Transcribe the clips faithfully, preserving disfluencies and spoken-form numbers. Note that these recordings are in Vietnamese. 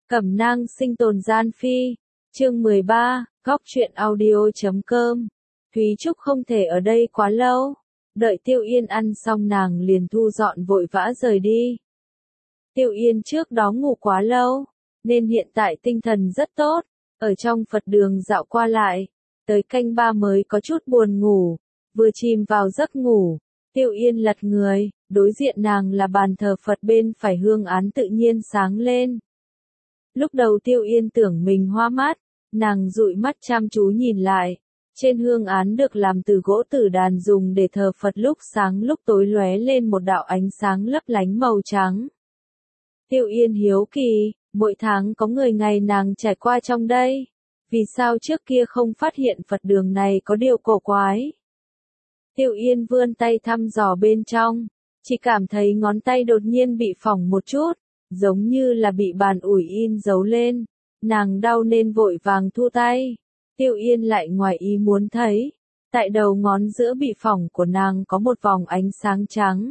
Cẩm nang sinh tồn gian phi. Chương mười ba, góc truyện audio chấm com. Thúy Trúc không thể ở đây quá lâu. Đợi Tiêu Yên ăn xong nàng liền thu dọn vội vã rời đi. Tiêu Yên trước đó ngủ quá lâu, nên hiện tại tinh thần rất tốt. Ở trong Phật đường dạo qua lại, tới canh ba mới có chút buồn ngủ. Vừa chìm vào giấc ngủ, Tiêu Yên lật người, đối diện nàng là bàn thờ Phật, bên phải hương án tự nhiên sáng lên. Lúc đầu Tiêu Yên tưởng mình hoa mắt, nàng dụi mắt chăm chú nhìn lại. Trên hương án được làm từ gỗ tử đàn dùng để thờ Phật lúc sáng lúc tối lóe lên một đạo ánh sáng lấp lánh màu trắng. Tiêu Yên hiếu kỳ, mỗi tháng có người ngày nàng trải qua trong đây. Vì sao trước kia không phát hiện Phật đường này có điều cổ quái? Tiêu Yên vươn tay thăm dò bên trong, chỉ cảm thấy ngón tay đột nhiên bị phỏng một chút, giống như là bị bàn ủi in dấu lên. Nàng đau nên vội vàng thu tay. Tiêu Yên lại ngoài ý muốn thấy, tại đầu ngón giữa bị phỏng của nàng có một vòng ánh sáng trắng.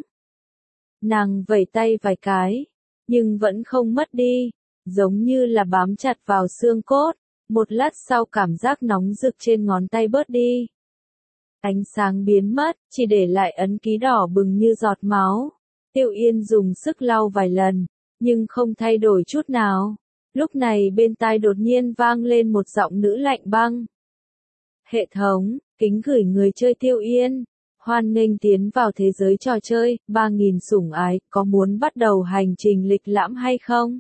Nàng vẩy tay vài cái, nhưng vẫn không mất đi, giống như là bám chặt vào xương cốt. Một lát sau cảm giác nóng rực trên ngón tay bớt đi. Ánh sáng biến mất, chỉ để lại ấn ký đỏ bừng như giọt máu. Tiêu Yên dùng sức lau vài lần, nhưng không thay đổi chút nào. Lúc này bên tai đột nhiên vang lên một giọng nữ lạnh băng. Hệ thống, kính gửi người chơi Tiêu Yên. Hoan nghênh tiến vào thế giới trò chơi, ba nghìn sủng ái, có muốn bắt đầu hành trình lịch lãm hay không?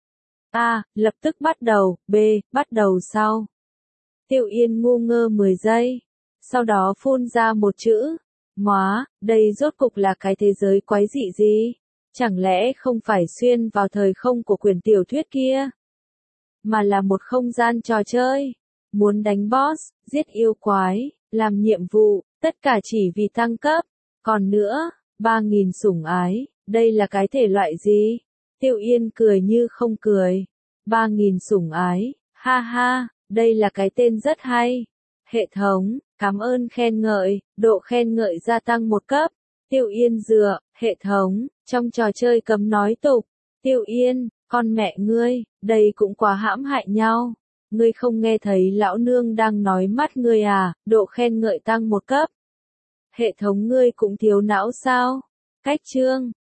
A. Lập tức bắt đầu, B. Bắt đầu sau. Tiêu Yên ngu ngơ mười giây. Sau đó phun ra một chữ. Móa, đây rốt cục là cái thế giới quái dị gì? Chẳng lẽ không phải xuyên vào thời không của quyển tiểu thuyết kia? Mà là một không gian trò chơi. Muốn đánh boss, giết yêu quái, làm nhiệm vụ, tất cả chỉ vì tăng cấp. Còn nữa, ba nghìn sủng ái, đây là cái thể loại gì? Tiêu Yên cười như không cười. ba nghìn sủng ái, ha ha, đây là cái tên rất hay. Hệ thống, cảm ơn khen ngợi, độ khen ngợi gia tăng một cấp. Tiêu Yên dựa, hệ thống, trong trò chơi cấm nói tục. Tiêu Yên, con mẹ ngươi, đây cũng quá hãm hại nhau. Ngươi không nghe thấy lão nương đang nói mắt ngươi à, độ khen ngợi tăng một cấp. Hệ thống ngươi cũng thiếu não sao? Cách chương.